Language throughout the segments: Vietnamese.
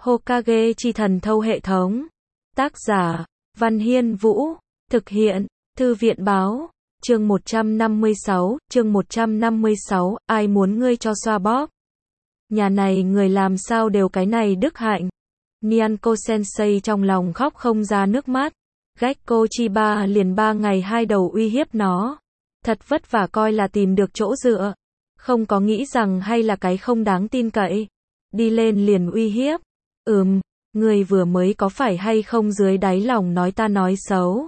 Hokage chi thần thâu hệ thống. Tác giả, Văn Hiên Vũ. Thực hiện, Thư viện báo. Chương 156, ai muốn ngươi cho xoa bóp. Nhà này người làm sao đều cái này đức hạnh. Nyanko Sensei trong lòng khóc không ra nước mắt. Gekko Chiba liền 3 ngày 2 đầu uy hiếp nó. Thật vất vả coi là tìm được chỗ dựa. Không có nghĩ rằng hay là cái không đáng tin cậy. Đi lên liền uy hiếp. Người vừa mới có phải hay không dưới đáy lòng nói ta nói xấu.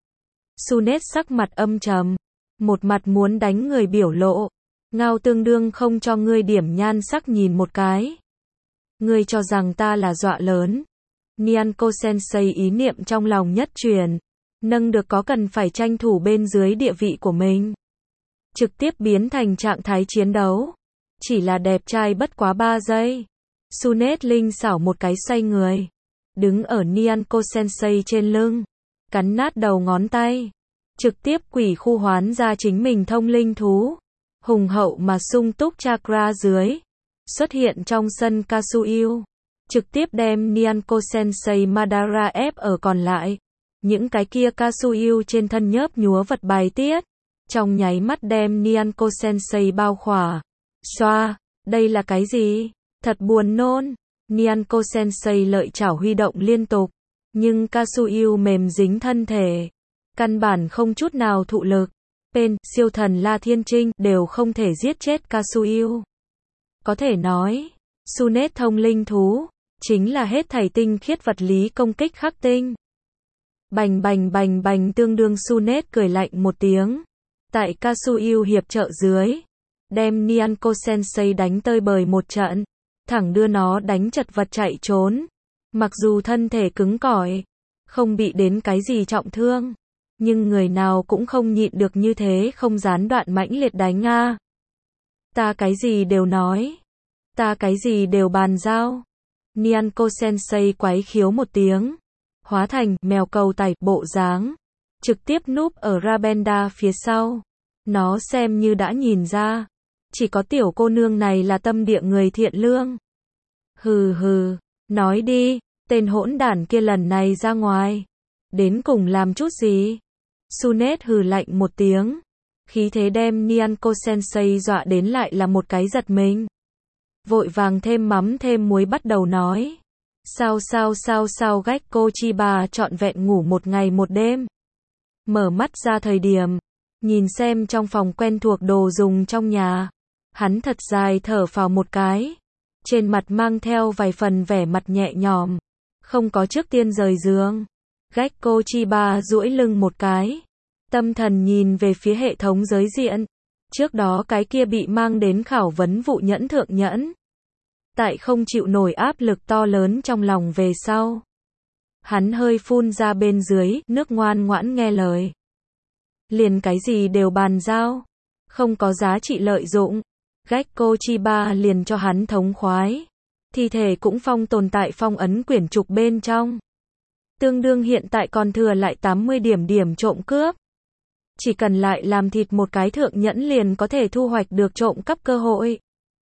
Sunet sắc mặt âm trầm. Một mặt muốn đánh người biểu lộ. Ngao tương đương không cho ngươi điểm nhan sắc nhìn một cái. Ngươi cho rằng ta là dọa lớn. Nyanko Sensei ý niệm trong lòng nhất truyền. Nâng được có cần phải tranh thủ bên dưới địa vị của mình. Trực tiếp biến thành trạng thái chiến đấu. Chỉ là đẹp trai bất quá 3 giây. Sunet linh xảo một cái xoay người. Đứng ở Nyanko Sensei trên lưng. Cắn nát đầu ngón tay. Trực tiếp quỷ khu hoán ra chính mình thông linh thú. Hùng hậu mà sung túc chakra dưới. Xuất hiện trong sân Kasuyu. Trực tiếp đem Nyanko Sensei Madara ép ở còn lại. Những cái kia Kasuyu trên thân nhớp nhúa vật bài tiết. Trong nháy mắt đem Nyanko Sensei bao khỏa. Xoa, đây là cái gì? Thật buồn nôn. Nyanko Sensei lợi chảo huy động liên tục. Nhưng Kasuyu mềm dính thân thể. Căn bản không chút nào thụ lực. Pen, siêu thần La Thiên Trinh đều không thể giết chết Kasuyu. Có thể nói, Sunet thông linh thú, chính là hết thảy tinh khiết vật lý công kích khắc tinh. Bành bành bành bành tương đương Sunet cười lạnh một tiếng. Tại Kasuyu hiệp trợ dưới, đem Nyanko Sensei đánh tơi bời một trận, thẳng đưa nó đánh chật vật chạy trốn. Mặc dù thân thể cứng cỏi, không bị đến cái gì trọng thương, nhưng người nào cũng không nhịn được như thế không gián đoạn mãnh liệt đánh a. Ta cái gì đều nói, ta cái gì đều bàn giao. Nyanko Sensei quái khiếu một tiếng, hóa thành mèo cầu tải bộ dáng, trực tiếp núp ở Rabenda phía sau. Nó xem như đã nhìn ra, chỉ có tiểu cô nương này là tâm địa người thiện lương. Hừ hừ, nói đi, tên hỗn đản kia lần này ra ngoài, đến cùng làm chút gì? Sunet hừ lạnh một tiếng, khí thế đem Nyanko Sensei dọa đến lại là một cái giật mình. Vội vàng thêm mắm thêm muối bắt đầu nói. Sao Gekko Chiba trọn vẹn ngủ một ngày một đêm. Mở mắt ra thời điểm, nhìn xem trong phòng quen thuộc đồ dùng trong nhà. Hắn thật dài thở phào một cái. Trên mặt mang theo vài phần vẻ mặt nhẹ nhõm. Không có trước tiên rời giường. Gekko Chiba duỗi lưng một cái. Tâm thần nhìn về phía hệ thống giới diện. Trước đó cái kia bị mang đến khảo vấn vụ nhẫn thượng nhẫn. Tại không chịu nổi áp lực to lớn trong lòng về sau. Hắn hơi phun ra bên dưới, nước ngoan ngoãn nghe lời. Liền cái gì đều bàn giao. Không có giá trị lợi dụng. Gekko Chiba liền cho hắn thống khoái. Thi thể cũng phong tồn tại phong ấn quyển trục bên trong. Tương đương hiện tại còn thừa lại 80 điểm trộm cướp. Chỉ cần lại làm thịt một cái thượng nhẫn liền có thể thu hoạch được trộm cắp cơ hội.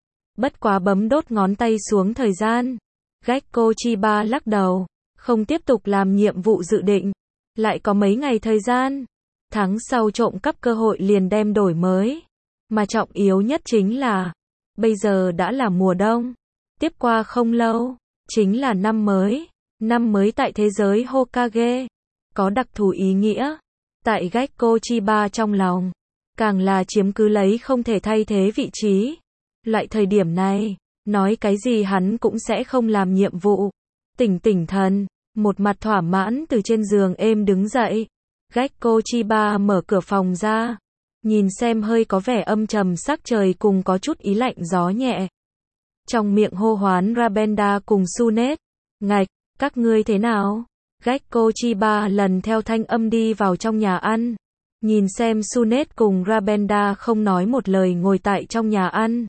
Bất quá bấm đốt ngón tay xuống thời gian. Gekko Chiba lắc đầu, không tiếp tục làm nhiệm vụ dự định. Lại có mấy ngày thời gian. Tháng sau trộm cắp cơ hội liền đem đổi mới. Mà trọng yếu nhất chính là, bây giờ đã là mùa đông. Tiếp qua không lâu, chính là năm mới. Năm mới tại thế giới Hokage. Có đặc thù ý nghĩa. Tại Gekko Chiba trong lòng. Càng là chiếm cứ lấy không thể thay thế vị trí. Loại thời điểm này, nói cái gì hắn cũng sẽ không làm nhiệm vụ. Tỉnh thần, một mặt thỏa mãn từ trên giường êm đứng dậy. Gekko Chiba mở cửa phòng ra. Nhìn xem hơi có vẻ âm trầm sắc trời cùng có chút ý lạnh gió nhẹ. Trong miệng hô hoán Rabenda cùng Sunet. Ngạch, các ngươi thế nào? Gekko Chiba lần theo thanh âm đi vào trong nhà ăn. Nhìn xem Sunet cùng Rabenda không nói một lời ngồi tại trong nhà ăn.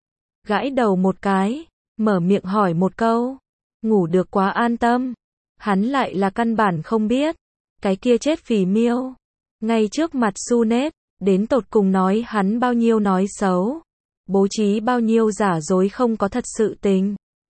Gãi đầu một cái, mở miệng hỏi một câu. Ngủ được quá an tâm. Hắn lại là căn bản không biết. Cái kia chết phì miêu. Ngay trước mặt Sunet, đến tột cùng nói hắn bao nhiêu nói xấu. Bố trí bao nhiêu giả dối không có thật sự tình.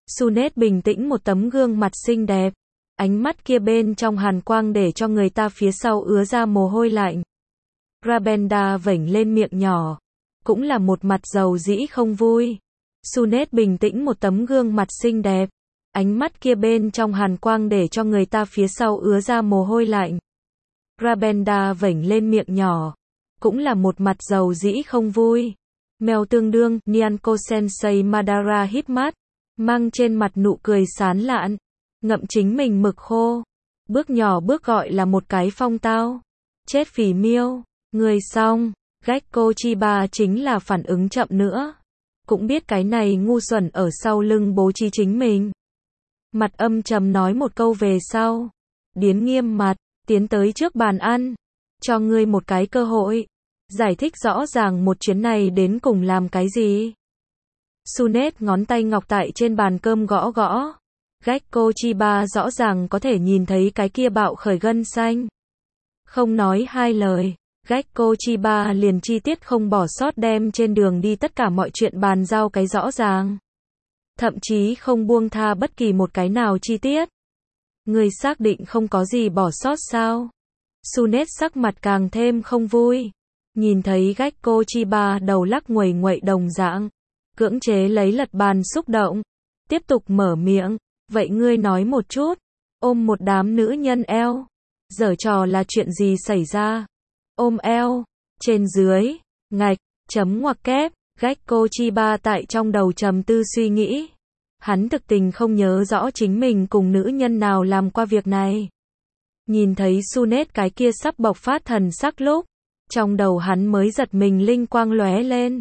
Sunet bình tĩnh một tấm gương mặt xinh đẹp. Ánh mắt kia bên trong hàn quang để cho người ta phía sau ứa ra mồ hôi lạnh. Rabenda vểnh lên miệng nhỏ. Cũng là một mặt dầu dĩ không vui. Sunet bình tĩnh một tấm gương mặt xinh đẹp. Ánh mắt kia bên trong hàn quang để cho người ta phía sau ứa ra mồ hôi lạnh. Rabenda vểnh lên miệng nhỏ. Cũng là một mặt dầu dĩ không vui. Mèo tương đương, Nyanko Sensei Madara híp mắt. Mang trên mặt nụ cười sán lạn. Ngậm chính mình mực khô. Bước nhỏ bước gọi là một cái phong tao. Chết phỉ miêu. Người xong. Gekko Chiba chính là phản ứng chậm nữa. Cũng biết cái này ngu xuẩn ở sau lưng bố trí chính mình. Mặt âm trầm nói một câu về sau. Điến nghiêm mặt, tiến tới trước bàn ăn. Cho ngươi một cái cơ hội. Giải thích rõ ràng một chuyến này đến cùng làm cái gì. Sunet ngón tay ngọc tại trên bàn cơm gõ gõ. Gekko Chiba rõ ràng có thể nhìn thấy cái kia bạo khởi gân xanh. Không nói hai lời. Gekko Chiba liền chi tiết không bỏ sót đem trên đường đi tất cả mọi chuyện bàn giao cái rõ ràng. Thậm chí không buông tha bất kỳ một cái nào chi tiết. Người xác định không có gì bỏ sót sao? Sunet sắc mặt càng thêm không vui. Nhìn thấy Gekko Chiba đầu lắc nguẩy nguậy đồng dạng. Cưỡng chế lấy lật bàn xúc động. Tiếp tục mở miệng. Vậy ngươi nói một chút. Ôm một đám nữ nhân eo. Giở trò là chuyện gì xảy ra? Ôm eo. Trên dưới. Ngạch. Chấm ngoặc kép. Gekko Chiba tại trong đầu trầm tư suy nghĩ. Hắn thực tình không nhớ rõ chính mình cùng nữ nhân nào làm qua việc này. Nhìn thấy Sunet cái kia sắp bộc phát thần sắc lúc. Trong đầu hắn mới giật mình linh quang lóe lên.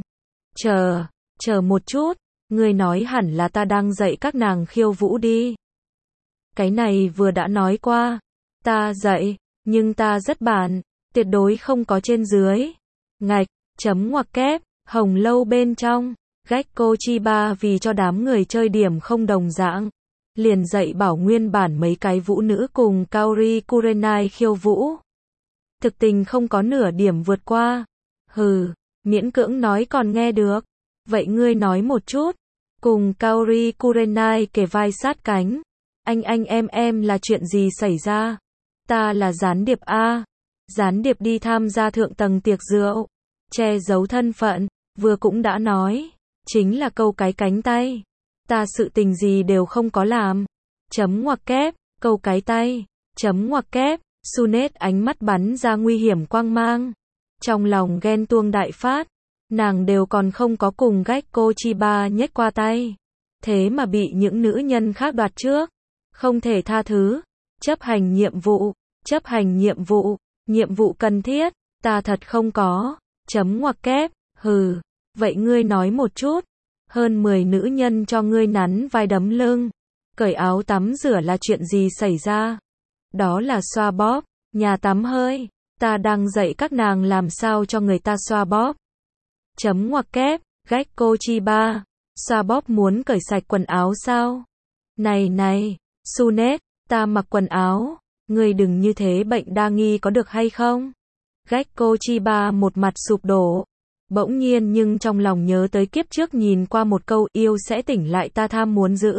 Chờ một chút. Ngươi nói hẳn là ta đang dạy các nàng khiêu vũ đi. Cái này vừa đã nói qua. Ta dạy, nhưng ta rất bản. Tuyệt đối không có trên dưới. Ngạch. Chấm ngoặc kép. Hồng lâu bên trong. Gekko Chiba vì cho đám người chơi điểm không đồng dạng. Liền dạy bảo nguyên bản mấy cái vũ nữ cùng Kaori Kurenai khiêu vũ. Thực tình không có nửa điểm vượt qua. Hừ, miễn cưỡng nói còn nghe được. Vậy ngươi nói một chút. Cùng Kaori Kurenai kề vai sát cánh. Anh em là chuyện gì xảy ra? Ta là gián điệp A. Gián điệp đi tham gia thượng tầng tiệc rượu. Che giấu thân phận. Vừa cũng đã nói. Chính là câu cái cánh tay. Ta sự tình gì đều không có làm. Chấm ngoặc kép. Câu cái tay. Chấm ngoặc kép. Sunet ánh mắt bắn ra nguy hiểm quang mang. Trong lòng ghen tuông đại phát. Nàng đều còn không có cùng Gekko Chiba nhếch qua tay. Thế mà bị những nữ nhân khác đoạt trước. Không thể tha thứ. Chấp hành nhiệm vụ. Chấp hành nhiệm vụ. Nhiệm vụ cần thiết. Ta thật không có. Chấm ngoặc kép. Hừ. Vậy ngươi nói một chút. Hơn 10 nữ nhân cho ngươi nắn vai đấm lưng. Cởi áo tắm rửa là chuyện gì xảy ra? Đó là xoa bóp. Nhà tắm hơi. Ta đang dạy các nàng làm sao cho người ta xoa bóp. Chấm ngoặc kép. Gekko Chiba. Xoa bóp muốn cởi sạch quần áo sao? Này. Sunet. Ta mặc quần áo. Ngươi đừng như thế bệnh đa nghi có được hay không? Gekko Chiba một mặt sụp đổ. Bỗng nhiên nhưng trong lòng nhớ tới kiếp trước nhìn qua một câu yêu sẽ tỉnh lại ta tham muốn giữ.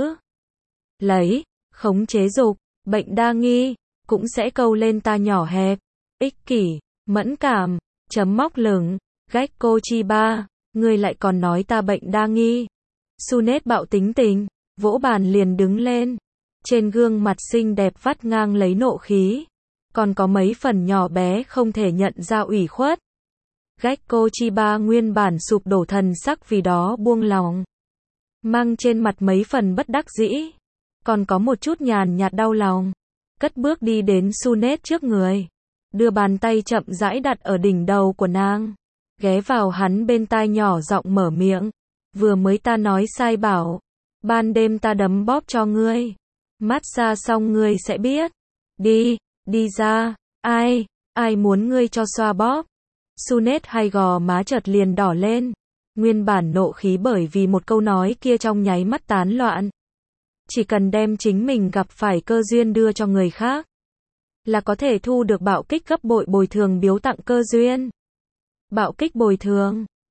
Lấy. Khống chế dục. Bệnh đa nghi. Cũng sẽ câu lên ta nhỏ hẹp. Ích kỷ. Mẫn cảm. Chấm móc lửng. Gekko Chiba. Ngươi lại còn nói ta bệnh đa nghi. Sunet bạo tính tình. Vỗ bàn liền đứng lên. Trên gương mặt xinh đẹp vắt ngang lấy nộ khí. Còn có mấy phần nhỏ bé không thể nhận ra ủy khuất. Gekko Chiba nguyên bản sụp đổ thần sắc vì đó buông lòng. Mang trên mặt mấy phần bất đắc dĩ. Còn có một chút nhàn nhạt đau lòng. Cất bước đi đến Sunet trước người. Đưa bàn tay chậm rãi đặt ở đỉnh đầu của nàng. Ghé vào hắn bên tai nhỏ giọng mở miệng. Vừa mới ta nói sai bảo. Ban đêm ta đấm bóp cho ngươi. Massage xong ngươi sẽ biết. Đi ra. Ai muốn ngươi cho xoa bóp. Sunet hai gò má chợt liền đỏ lên. Nguyên bản nộ khí bởi vì một câu nói kia trong nháy mắt tán loạn. Chỉ cần đem chính mình gặp phải cơ duyên đưa cho người khác. Là có thể thu được bạo kích gấp bội bồi thường biếu tặng cơ duyên. Bạo kích bồi thường.